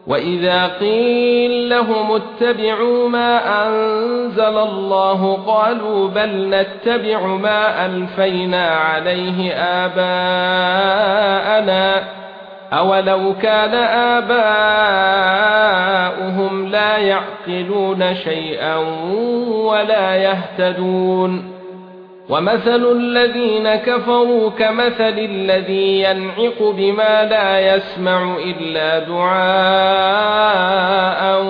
وَإِذَا قِيلَ لَهُمُ اتَّبِعُوا مَا أَنزَلَ اللَّهُ قَالُوا بَلْ نَتَّبِعُ مَا أَلْفَيْنَا عَلَيْهِ آبَاءَنَا أَوَلَوْ كَانَ آبَاؤُهُمْ لَا يَعْقِلُونَ شَيْئًا وَلَا يَهْتَدُونَ وَمَثَلُ الَّذِينَ كَفَرُوا كَمَثَلِ الَّذِي يَنْعِقُ بِمَا لَا يَسْمَعُ إِلَّا دُعَاءً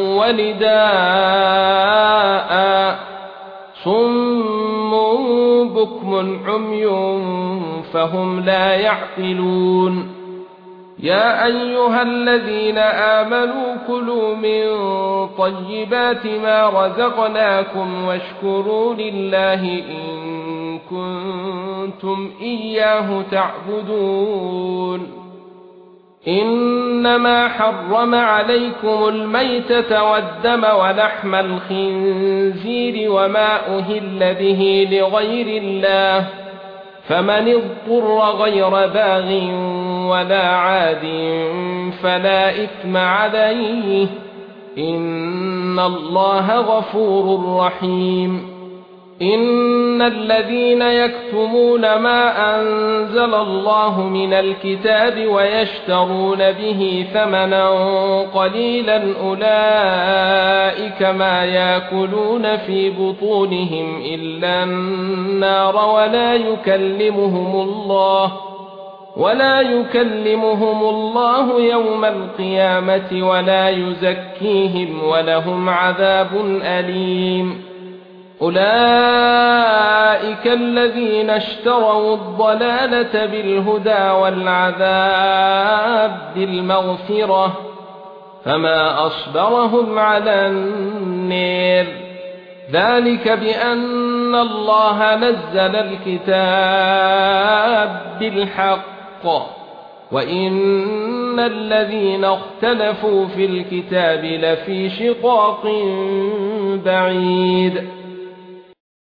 وَنِدَاءً صُمٌّ بُكْمٌ عُمْيٌ فَهُمْ لا يَعْقِلُونَ يَا أَيُّهَا الَّذِينَ آمَنُوا كُلُوا مِن طَيِّبَاتِ مَا رَزَقْنَاكُمْ وَاشْكُرُوا لِلَّهِ إِن كُنتُمْ إِيَّاهُ تَعْبُدُونَ إِنَّمَا حَرَّمَ عَلَيْكُمُ الْمَيْتَةَ وَالدَّمَ وَلَحْمَ الْخِنزِيرِ وَمَا أُهِلَّ بِهِ لِغَيْرِ اللَّهِ فَمَنِ اضْطُرَّ غَيْرَ بَاغٍ وَلَا عَادٍ فَلَا إِثْمَ عَلَيْهِ إِنَّ اللَّهَ غَفُورٌ رَّحِيمٌ إِنَّ الَّذِينَ يَكْتُمُونَ مَا أَنزَلَ اللَّهُ مِنَ الْكِتَابِ وَيَشْتَرُونَ بِهِ ثَمَنًا قَلِيلًا أُولَئِكَ مَا يَأْكُلُونَ فِي بُطُونِهِمْ إِلَّا النَّارَ ولا يكلمهم الله يوم القيامة ولا يزكيهم ولهم عذاب أليم أولئك الذين اشتروا الضلالة بالهدى والعذاب بالمغفرة فما أصبرهم على النار ذلك بأن الله نزل الكتاب بالحق وَإِنَّ الَّذِينَ اخْتَلَفُوا فِي الْكِتَابِ لَفِي شِقَاقٍ بَعِيدٍ